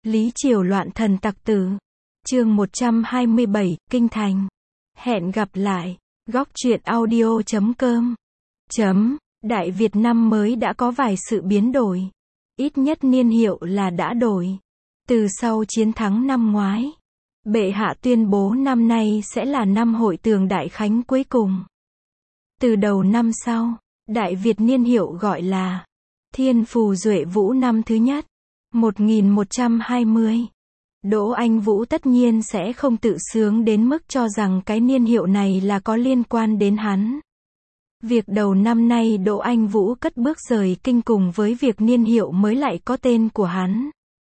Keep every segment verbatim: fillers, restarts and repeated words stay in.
Lý Triều loạn thần tặc tử. Chương một trăm hai mươi bảy, Kinh Thành. Hẹn gặp lại. Góc truyện audio chấm com. Chấm. Đại Việt năm mới đã có vài sự biến đổi. Ít nhất niên hiệu là đã đổi. Từ sau chiến thắng năm ngoái, bệ hạ tuyên bố năm nay sẽ là năm hội tường đại khánh cuối cùng. Từ đầu năm sau, Đại Việt niên hiệu gọi là Thiên Phù Duệ Vũ năm thứ nhất, một nghìn một trăm hai mươi. Đỗ Anh Vũ tất nhiên sẽ không tự sướng đến mức cho rằng cái niên hiệu này là có liên quan đến hắn. Việc đầu năm nay Đỗ Anh Vũ cất bước rời kinh cùng với việc niên hiệu mới lại có tên của hắn.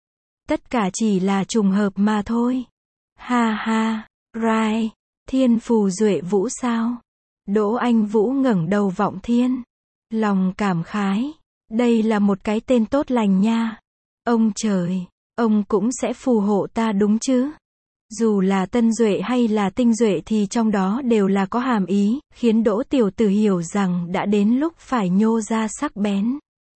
Tất cả chỉ là trùng hợp mà thôi. Ha ha, rai, Thiên Phù Duệ Vũ sao? Đỗ Anh Vũ ngẩng đầu vọng thiên. Lòng cảm khái. Đây là một cái tên tốt lành nha. Ông trời, ông cũng sẽ phù hộ ta đúng chứ? Dù là tân duệ hay là tinh duệ thì trong đó đều là có hàm ý, khiến Đỗ tiểu tử hiểu rằng đã đến lúc phải nhô ra sắc bén.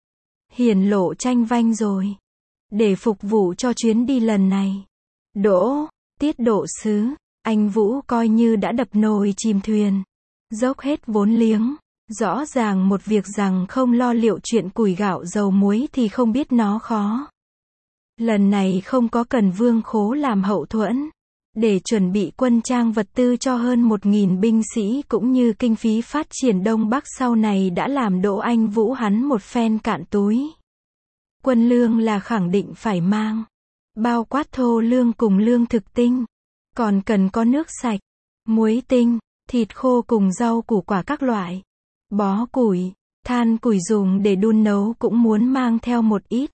Hiển lộ tranh vanh rồi. Để phục vụ cho chuyến đi lần này. Đỗ, tiết độ sứ, anh Vũ coi như đã đập nồi chìm thuyền. Dốc hết vốn liếng. Rõ ràng một việc rằng không lo liệu chuyện củi gạo dầu muối thì không biết nó khó. Lần này không có cần Vương Khố làm hậu thuẫn. Để chuẩn bị quân trang vật tư cho hơn một nghìn binh sĩ cũng như kinh phí phát triển Đông Bắc sau này đã làm Đỗ Anh Vũ hắn một phen cạn túi. Quân lương là khẳng định phải mang. Bao quát thô lương cùng lương thực tinh. Còn cần có nước sạch, muối tinh, thịt khô cùng rau củ quả các loại. Bó củi, than củi dùng để đun nấu cũng muốn mang theo một ít.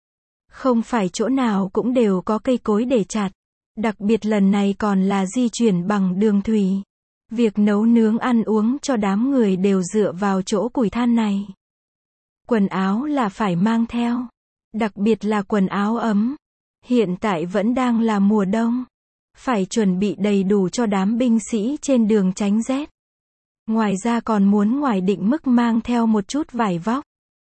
Không phải chỗ nào cũng đều có cây cối để chặt. Đặc biệt lần này còn là di chuyển bằng đường thủy. Việc nấu nướng ăn uống cho đám người đều dựa vào chỗ củi than này. Quần áo là phải mang theo. Đặc biệt là quần áo ấm. Hiện tại vẫn đang là mùa đông. Phải chuẩn bị đầy đủ cho đám binh sĩ trên đường tránh rét. Ngoài ra còn muốn ngoài định mức mang theo một chút vải vóc.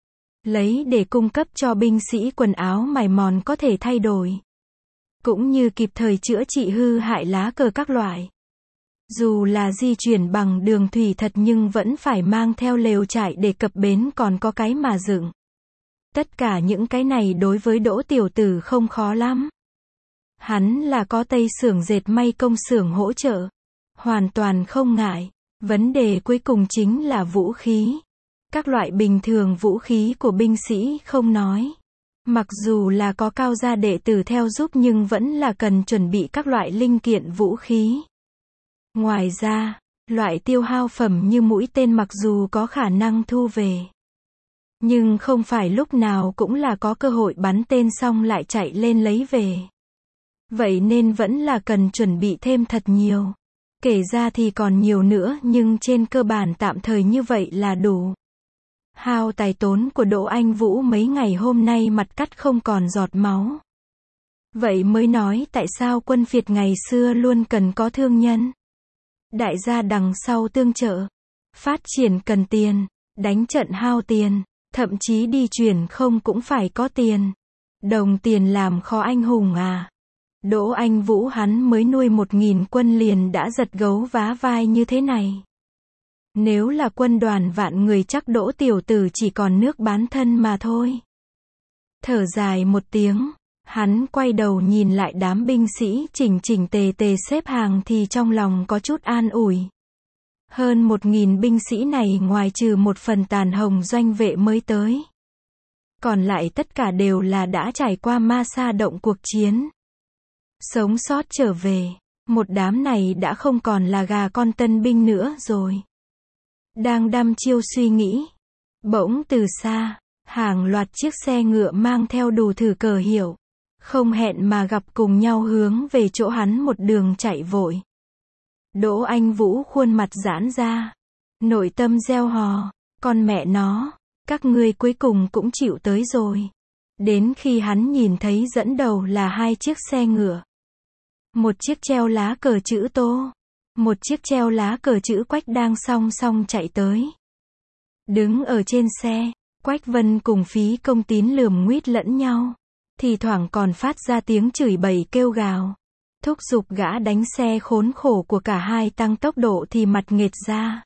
Lấy để cung cấp cho binh sĩ quần áo mài mòn có thể thay đổi. Cũng như kịp thời chữa trị hư hại lá cờ các loại. Dù là di chuyển bằng đường thủy thật nhưng vẫn phải mang theo lều trại để cập bến còn có cái mà dựng. Tất cả những cái này đối với Đỗ tiểu tử không khó lắm. Hắn là có tây xưởng dệt may công xưởng hỗ trợ. Hoàn toàn không ngại. Vấn đề cuối cùng chính là vũ khí. Các loại bình thường vũ khí của binh sĩ không nói. Mặc dù là có cao gia đệ tử theo giúp nhưng vẫn là cần chuẩn bị các loại linh kiện vũ khí. Ngoài ra, loại tiêu hao phẩm như mũi tên mặc dù có khả năng thu về. Nhưng không phải lúc nào cũng là có cơ hội bắn tên xong lại chạy lên lấy về. Vậy nên vẫn là cần chuẩn bị thêm thật nhiều. Kể ra thì còn nhiều nữa nhưng trên cơ bản tạm thời như vậy là đủ. Hao tài tốn của Đỗ Anh Vũ mấy ngày hôm nay mặt cắt không còn giọt máu. Vậy mới nói tại sao quân Việt ngày xưa luôn cần có thương nhân. Đại gia đằng sau tương trợ. Phát triển cần tiền, đánh trận hao tiền, thậm chí đi chuyển không cũng phải có tiền. Đồng tiền làm khó anh hùng à. Đỗ Anh Vũ hắn mới nuôi một nghìn quân liền đã giật gấu vá vai như thế này. Nếu là quân đoàn vạn người chắc Đỗ tiểu tử chỉ còn nước bán thân mà thôi. Thở dài một tiếng, hắn quay đầu nhìn lại đám binh sĩ chỉnh chỉnh tề tề xếp hàng thì trong lòng có chút an ủi. Hơn một nghìn binh sĩ này ngoài trừ một phần tàn hồng doanh vệ mới tới. Còn lại tất cả đều là đã trải qua ma sa động cuộc chiến. Sống sót trở về, một đám này đã không còn là gà con tân binh nữa rồi. Đang đăm chiêu suy nghĩ. Bỗng từ xa, hàng loạt chiếc xe ngựa mang theo đủ thử cờ hiệu. Không hẹn mà gặp cùng nhau hướng về chỗ hắn một đường chạy vội. Đỗ Anh Vũ khuôn mặt giãn ra. Nội tâm reo hò, con mẹ nó, các ngươi cuối cùng cũng chịu tới rồi. Đến khi hắn nhìn thấy dẫn đầu là hai chiếc xe ngựa. Một chiếc treo lá cờ chữ Tô. Một chiếc treo lá cờ chữ Quách đang song song chạy tới. Đứng ở trên xe, Quách Vân cùng Phí Công Tín lườm nguýt lẫn nhau. thì thoảng còn phát ra tiếng chửi bậy kêu gào. Thúc giục gã đánh xe khốn khổ của cả hai tăng tốc độ thì mặt nghệt ra.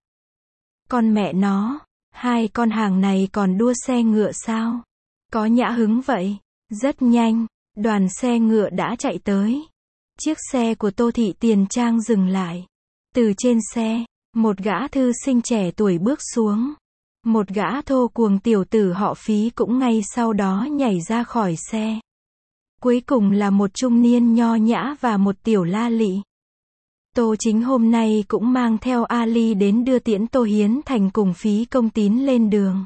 Con mẹ nó, hai con hàng này còn đua xe ngựa sao? Có nhã hứng vậy. Rất nhanh, đoàn xe ngựa đã chạy tới. Chiếc xe của Tô Thị Tiền Trang dừng lại. Từ trên xe, một gã thư sinh trẻ tuổi bước xuống. Một gã thô cuồng tiểu tử họ Phí cũng ngay sau đó nhảy ra khỏi xe. Cuối cùng là một trung niên nho nhã và một tiểu la lị. Tô Chính hôm nay cũng mang theo Ali đến đưa tiễn Tô Hiến Thành cùng Phí Công Tín lên đường.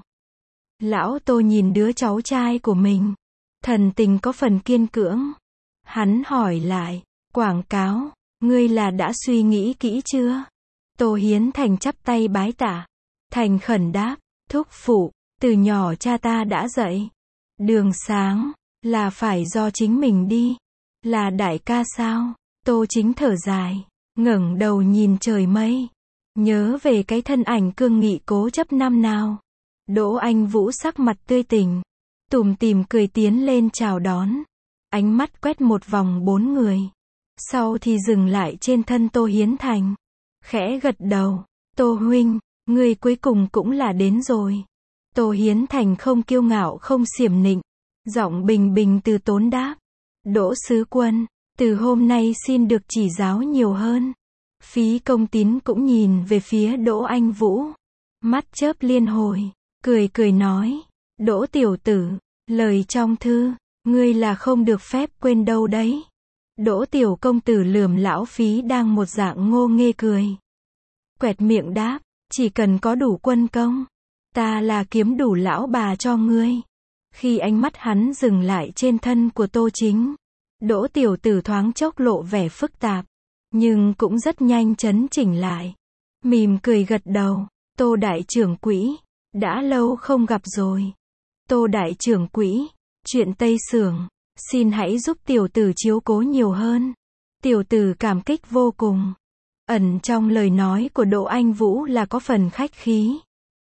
Lão Tô nhìn đứa cháu trai của mình, thần tình có phần kiên cưỡng. Hắn hỏi lại, quảng cáo, ngươi là đã suy nghĩ kỹ chưa? Tô Hiến Thành chắp tay bái tạ, thành khẩn đáp, thúc phụ, từ nhỏ cha ta đã dạy, đường sáng là phải do chính mình đi. Là đại ca sao? Tô Chính thở dài, ngẩng đầu nhìn trời mây, nhớ về cái thân ảnh cương nghị cố chấp năm nào. Đỗ Anh Vũ sắc mặt tươi tỉnh, tủm tỉm cười tiến lên chào đón, ánh mắt quét một vòng bốn người, sau thì dừng lại trên thân Tô Hiến Thành, khẽ gật đầu, Tô huynh, người cuối cùng cũng là đến rồi. Tô Hiến Thành không kiêu ngạo không xiểm nịnh, giọng bình bình từ tốn đáp, Đỗ sứ quân, từ hôm nay xin được chỉ giáo nhiều hơn. Phí Công Tín cũng nhìn về phía Đỗ Anh Vũ, mắt chớp liên hồi, cười cười nói, Đỗ tiểu tử, lời trong thư, ngươi là không được phép quên đâu đấy. Đỗ tiểu công tử lườm lão Phí đang một dạng ngô nghê cười. Quẹt miệng đáp, chỉ cần có đủ quân công, ta là kiếm đủ lão bà cho ngươi. Khi ánh mắt hắn dừng lại trên thân của Tô Chính, Đỗ tiểu tử thoáng chốc lộ vẻ phức tạp, nhưng cũng rất nhanh chấn chỉnh lại. Mỉm cười gật đầu, Tô đại trưởng quỹ, đã lâu không gặp rồi. Tô đại trưởng quỹ, chuyện Tây Xưởng, xin hãy giúp tiểu tử chiếu cố nhiều hơn. Tiểu tử cảm kích vô cùng. Ẩn trong lời nói của Đỗ Anh Vũ là có phần khách khí.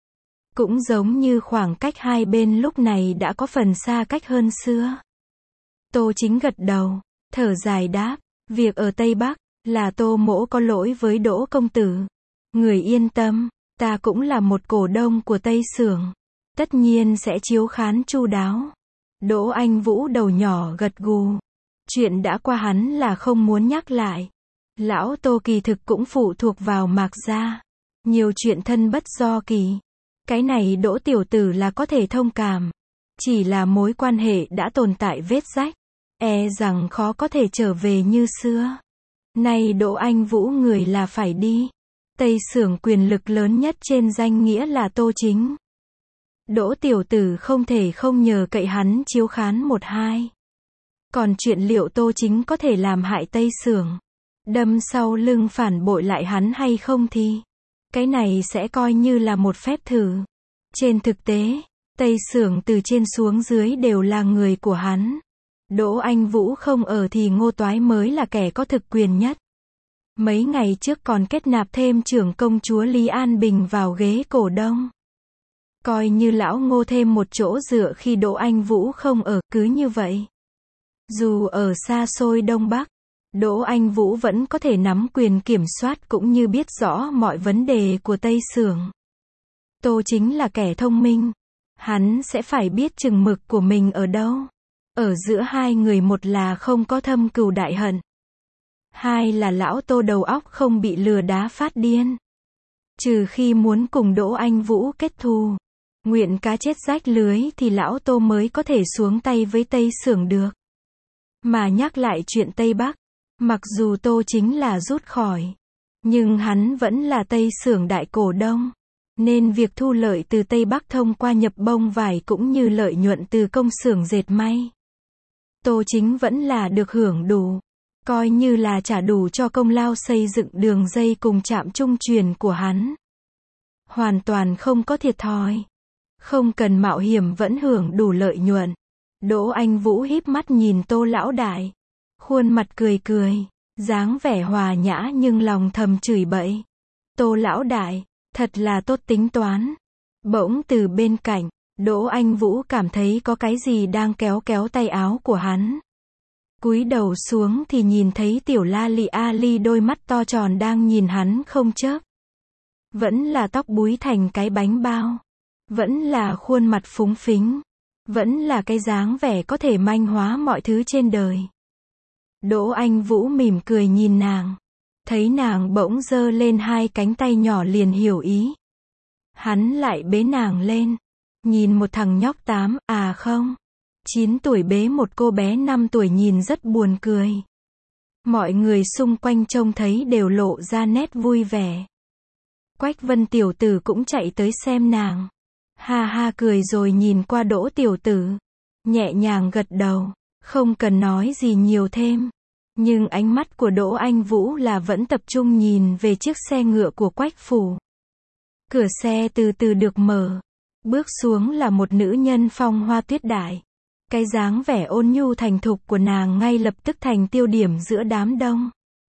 Cũng giống như khoảng cách hai bên lúc này đã có phần xa cách hơn xưa. Tô Chính gật đầu, thở dài đáp, việc ở Tây Bắc, là Tô mỗ có lỗi với Đỗ công tử. Người yên tâm, ta cũng là một cổ đông của Tây Xưởng, tất nhiên sẽ chiếu khán chu đáo. Đỗ Anh Vũ đầu nhỏ gật gù. Chuyện đã qua hắn là không muốn nhắc lại. Lão Tô kỳ thực cũng phụ thuộc vào Mạc gia. Nhiều chuyện thân bất do kỳ. Cái này Đỗ tiểu tử là có thể thông cảm. Chỉ là mối quan hệ đã tồn tại vết rách, e rằng khó có thể trở về như xưa. Nay Đỗ Anh Vũ người là phải đi. Tây Xưởng quyền lực lớn nhất trên danh nghĩa là Tô Chính. Đỗ tiểu tử không thể không nhờ cậy hắn chiếu khán một hai. Còn chuyện liệu Tô Chính có thể làm hại Tây Xưởng, đâm sau lưng phản bội lại hắn hay không thì cái này sẽ coi như là một phép thử. Trên thực tế, Tây Xưởng từ trên xuống dưới đều là người của hắn. Đỗ Anh Vũ không ở thì Ngô Toái mới là kẻ có thực quyền nhất. Mấy ngày trước còn kết nạp thêm trưởng công chúa Lý An Bình vào ghế cổ đông. Coi như lão Ngô thêm một chỗ dựa khi Đỗ Anh Vũ không ở, cứ như vậy. Dù ở xa xôi Đông Bắc, Đỗ Anh Vũ vẫn có thể nắm quyền kiểm soát cũng như biết rõ mọi vấn đề của Tây Xưởng. Tô Chính là kẻ thông minh. Hắn sẽ phải biết chừng mực của mình ở đâu. Ở giữa hai người, một là không có thâm cừu đại hận. Hai là lão Tô đầu óc không bị lừa đá phát điên. Trừ khi muốn cùng Đỗ Anh Vũ kết thù, nguyện cá chết rách lưới thì lão Tô mới có thể xuống tay với Tây Xưởng được. Mà nhắc lại chuyện Tây Bắc, mặc dù Tô Chính là rút khỏi, nhưng hắn vẫn là Tây Xưởng đại cổ đông. Nên việc thu lợi từ Tây Bắc thông qua nhập bông vải cũng như lợi nhuận từ công xưởng dệt may, Tô Chính vẫn là được hưởng đủ. Coi như là trả đủ cho công lao xây dựng đường dây cùng trạm trung truyền của hắn. Hoàn toàn không có thiệt thòi. Không cần mạo hiểm vẫn hưởng đủ lợi nhuận. Đỗ Anh Vũ híp mắt nhìn Tô lão đại. Khuôn mặt cười cười, dáng vẻ hòa nhã nhưng lòng thầm chửi bậy. Tô lão đại, thật là tốt tính toán. Bỗng từ bên cạnh, Đỗ Anh Vũ cảm thấy có cái gì đang kéo kéo tay áo của hắn. Cúi đầu xuống thì nhìn thấy tiểu La Lị Ali đôi mắt to tròn đang nhìn hắn không chớp. Vẫn là tóc búi thành cái bánh bao. Vẫn là khuôn mặt phúng phính. Vẫn là cái dáng vẻ có thể manh hóa mọi thứ trên đời. Đỗ Anh Vũ mỉm cười nhìn nàng. Thấy nàng bỗng giơ lên hai cánh tay nhỏ liền hiểu ý. Hắn lại bế nàng lên. Nhìn một thằng nhóc tám, à không, chín tuổi bế một cô bé năm tuổi nhìn rất buồn cười. Mọi người xung quanh trông thấy đều lộ ra nét vui vẻ. Quách Vân tiểu tử cũng chạy tới xem nàng. Ha ha cười rồi nhìn qua Đỗ tiểu tử. Nhẹ nhàng gật đầu, không cần nói gì nhiều thêm. Nhưng ánh mắt của Đỗ Anh Vũ là vẫn tập trung nhìn về chiếc xe ngựa của Quách phủ. Cửa xe từ từ được mở. Bước xuống là một nữ nhân phong hoa tuyết đại. Cái dáng vẻ ôn nhu thành thục của nàng ngay lập tức thành tiêu điểm giữa đám đông.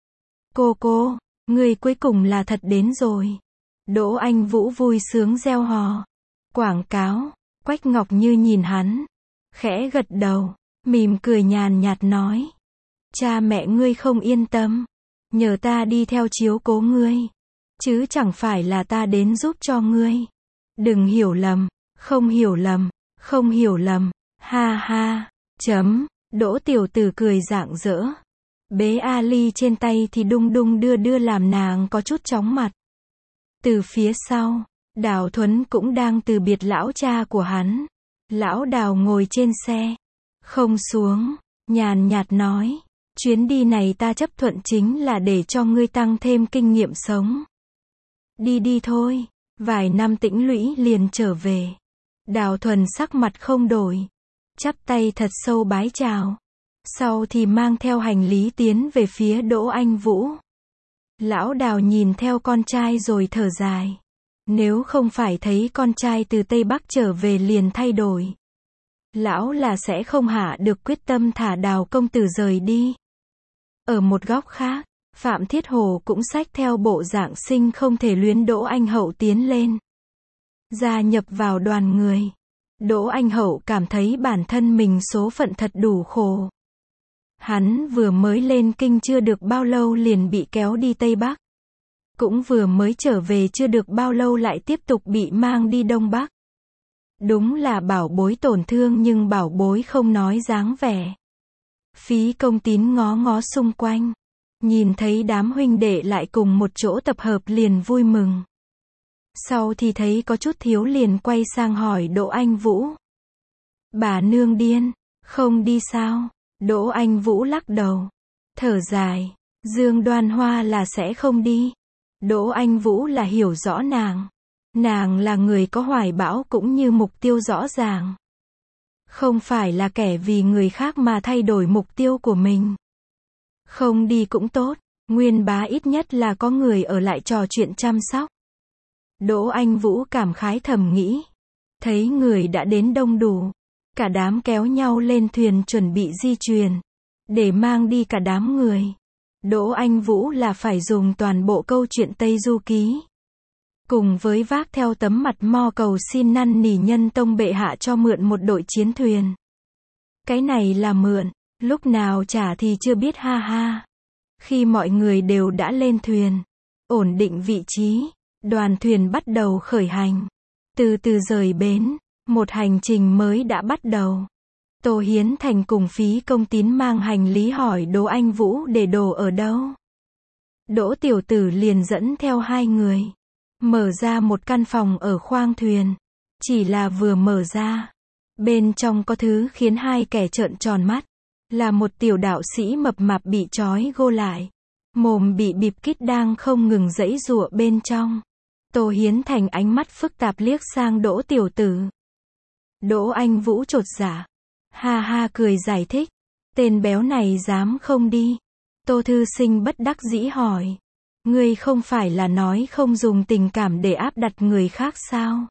Cô cô, người cuối cùng là thật đến rồi. Đỗ Anh Vũ vui sướng reo hò. Quảng cáo, Quách Ngọc Như nhìn hắn. Khẽ gật đầu, mỉm cười nhàn nhạt nói. Cha mẹ ngươi không yên tâm. Nhờ ta đi theo chiếu cố ngươi. Chứ chẳng phải là ta đến giúp cho ngươi. Đừng hiểu lầm, không hiểu lầm, không hiểu lầm, ha ha, chấm, Đỗ tiểu tử cười rạng rỡ. Bế Ali trên tay thì đung đung đưa đưa làm nàng có chút chóng mặt. Từ phía sau, Đào Thuấn cũng đang từ biệt lão cha của hắn. Lão Đào ngồi trên xe, không xuống, nhàn nhạt nói, chuyến đi này ta chấp thuận chính là để cho ngươi tăng thêm kinh nghiệm sống. Đi đi thôi. Vài năm tĩnh lũy liền trở về. Đào Thuần sắc mặt không đổi. Chắp tay thật sâu bái chào. Sau thì mang theo hành lý tiến về phía Đỗ Anh Vũ. Lão Đào nhìn theo con trai rồi thở dài. Nếu không phải thấy con trai từ Tây Bắc trở về liền thay đổi. Lão là sẽ không hạ được quyết tâm thả Đào công tử rời đi. Ở một góc khác, Phạm Thiết Hồ cũng xách theo bộ dạng sinh không thể luyến Đỗ Anh Hậu tiến lên. Gia nhập vào đoàn người. Đỗ Anh Hậu cảm thấy bản thân mình số phận thật đủ khổ. Hắn vừa mới lên kinh chưa được bao lâu liền bị kéo đi Tây Bắc. Cũng vừa mới trở về chưa được bao lâu lại tiếp tục bị mang đi Đông Bắc. Đúng là bảo bối tổn thương nhưng bảo bối không nói dáng vẻ. Phí Công Tín ngó ngó xung quanh. Nhìn thấy đám huynh đệ lại cùng một chỗ tập hợp liền vui mừng. Sau thì thấy có chút thiếu liền quay sang hỏi Đỗ Anh Vũ. Bà nương điên, không đi sao? Đỗ Anh Vũ lắc đầu. Thở dài, Dương Đoan Hoa là sẽ không đi. Đỗ Anh Vũ là hiểu rõ nàng. Nàng là người có hoài bão cũng như mục tiêu rõ ràng. Không phải là kẻ vì người khác mà thay đổi mục tiêu của mình. Không đi cũng tốt, Nguyên Bá ít nhất là có người ở lại trò chuyện chăm sóc. Đỗ Anh Vũ cảm khái thầm nghĩ. Thấy người đã đến đông đủ. Cả đám kéo nhau lên thuyền chuẩn bị di chuyển. Để mang đi cả đám người. Đỗ Anh Vũ là phải dùng toàn bộ câu chuyện Tây Du Ký. Cùng với vác theo tấm mặt mo cầu xin năn nỉ Nhân Tông bệ hạ cho mượn một đội chiến thuyền. Cái này là mượn. Lúc nào trả thì chưa biết ha ha. Khi mọi người đều đã lên thuyền, ổn định vị trí, đoàn thuyền bắt đầu khởi hành. Từ từ rời bến, một hành trình mới đã bắt đầu. Tô Hiến Thành cùng Phí Công Tín mang hành lý hỏi Đỗ Anh Vũ để đồ ở đâu. Đỗ tiểu tử liền dẫn theo hai người. Mở ra một căn phòng ở khoang thuyền. Chỉ là vừa mở ra. Bên trong có thứ khiến hai kẻ trợn tròn mắt. Là một tiểu đạo sĩ mập mạp bị trói gô lại. Mồm bị bịp kít đang không ngừng giãy giụa bên trong. Tô Hiến Thành ánh mắt phức tạp liếc sang Đỗ tiểu tử. Đỗ Anh Vũ chột dạ. Ha ha cười giải thích. Tên béo này dám không đi. Tô thư sinh bất đắc dĩ hỏi. Ngươi không phải là nói không dùng tình cảm để áp đặt người khác sao?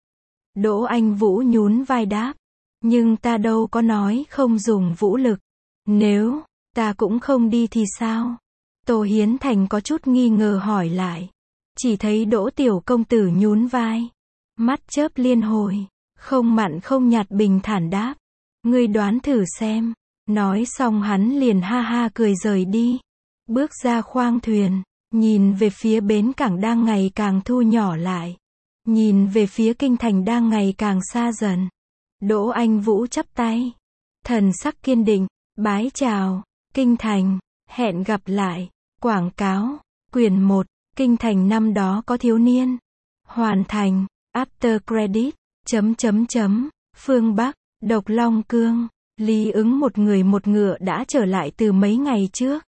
Đỗ Anh Vũ nhún vai đáp. Nhưng ta đâu có nói không dùng vũ lực. Nếu ta cũng không đi thì sao? Tô Hiến Thành có chút nghi ngờ hỏi lại. Chỉ thấy Đỗ tiểu công tử nhún vai. Mắt chớp liên hồi. Không mặn không nhạt bình thản đáp. Ngươi đoán thử xem. Nói xong hắn liền ha ha cười rời đi. Bước ra khoang thuyền, nhìn về phía bến cảng đang ngày càng thu nhỏ lại. Nhìn về phía kinh thành đang ngày càng xa dần. Đỗ Anh Vũ chắp tay. Thần sắc kiên định, bái chào, kinh thành, hẹn gặp lại, quảng cáo, quyển một, kinh thành năm đó có thiếu niên. Hoàn thành, after credit, chấm chấm chấm, phương Bắc, Độc Long Cương, Lý Ứng một người một ngựa đã trở lại từ mấy ngày trước.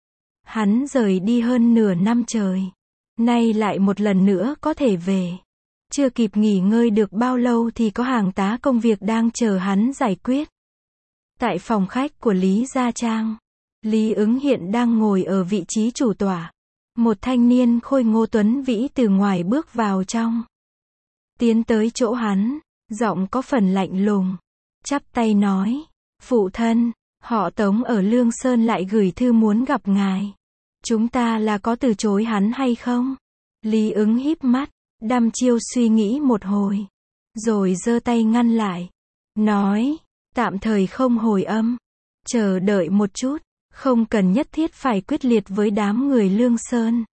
Hắn rời đi hơn nửa năm trời. Nay lại một lần nữa có thể về. Chưa kịp nghỉ ngơi được bao lâu thì có hàng tá công việc đang chờ hắn giải quyết. Tại phòng khách của Lý Gia Trang, Lý Ứng hiện đang ngồi ở vị trí chủ tọa. Một thanh niên khôi ngô tuấn vĩ từ ngoài bước vào trong. Tiến tới chỗ hắn, giọng có phần lạnh lùng. Chắp tay nói, phụ thân, họ Tống ở Lương Sơn lại gửi thư muốn gặp ngài. Chúng ta là có từ chối hắn hay không? Lý Ứng híp mắt, đăm chiêu suy nghĩ một hồi. Rồi giơ tay ngăn lại. Nói, tạm thời không hồi âm. Chờ đợi một chút, không cần nhất thiết phải quyết liệt với đám người Lương Sơn.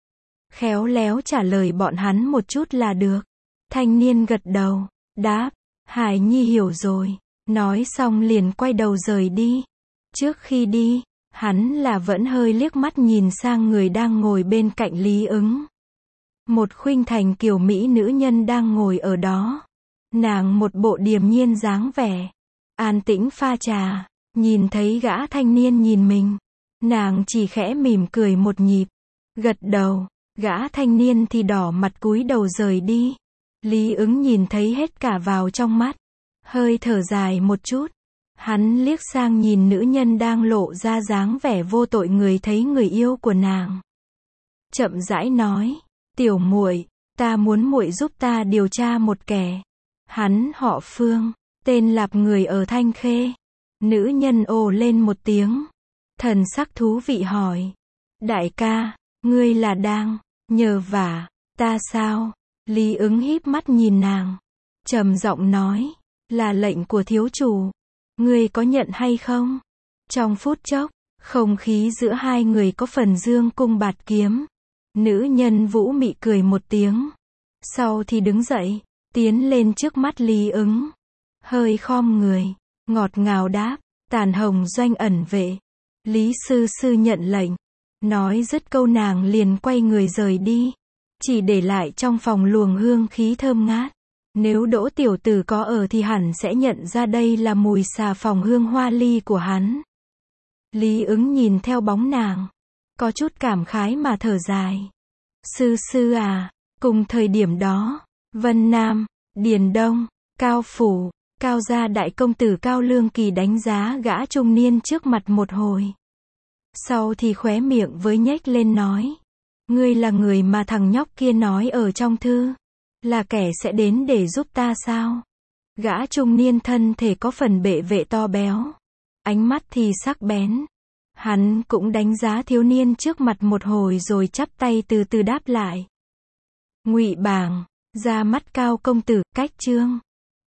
Khéo léo trả lời bọn hắn một chút là được. Thanh niên gật đầu, đáp, Hải Nhi hiểu rồi. Nói xong liền quay đầu rời đi. Trước khi đi, hắn là vẫn hơi liếc mắt nhìn sang người đang ngồi bên cạnh Lý Ứng. Một khuynh thành kiều mỹ nữ nhân đang ngồi ở đó. Nàng một bộ điềm nhiên dáng vẻ, an tĩnh pha trà, nhìn thấy gã thanh niên nhìn mình. Nàng chỉ khẽ mỉm cười một nhịp, gật đầu, gã thanh niên thì đỏ mặt cúi đầu rời đi. Lý Ứng nhìn thấy hết cả vào trong mắt, hơi thở dài một chút. Hắn liếc sang nhìn nữ nhân đang lộ ra dáng vẻ vô tội người thấy người yêu của nàng. Chậm rãi nói, tiểu muội, ta muốn muội giúp ta điều tra một kẻ. Hắn họ Phương, tên Lạp người ở Thanh Khê. Nữ nhân ồ lên một tiếng. Thần sắc thú vị hỏi, đại ca, ngươi là đang nhờ vả ta sao? Lý Ứng híp mắt nhìn nàng, trầm giọng nói, là lệnh của thiếu chủ. Ngươi có nhận hay không? Trong phút chốc, không khí giữa hai người có phần dương cung bạt kiếm. Nữ nhân Vũ Mị cười một tiếng. Sau thì đứng dậy, tiến lên trước mắt Lý Ứng. Hơi khom người, ngọt ngào đáp, Tàn Hồng doanh ẩn vệ. Lý sư sư nhận lệnh. Nói dứt câu nàng liền quay người rời đi. Chỉ để lại trong phòng luồng hương khí thơm ngát. Nếu Đỗ tiểu tử có ở thì hẳn sẽ nhận ra đây là mùi xà phòng hương hoa ly của hắn. Lý Ứng nhìn theo bóng nàng, có chút cảm khái mà thở dài. Sư sư à, cùng thời điểm đó, Vân Nam, Điền Đông, Cao Phủ, Cao gia đại công tử Cao Lương Kỳ đánh giá gã trung niên trước mặt một hồi. Sau thì khóe miệng với nhếch lên nói, ngươi là người mà thằng nhóc kia nói ở trong thư. Là kẻ sẽ đến để giúp ta sao? Gã trung niên thân thể có phần bệ vệ to béo, ánh mắt thì sắc bén. Hắn cũng đánh giá thiếu niên trước mặt một hồi rồi chắp tay từ từ đáp lại. Ngụy Bàng, ra mắt Cao công tử, cách chương.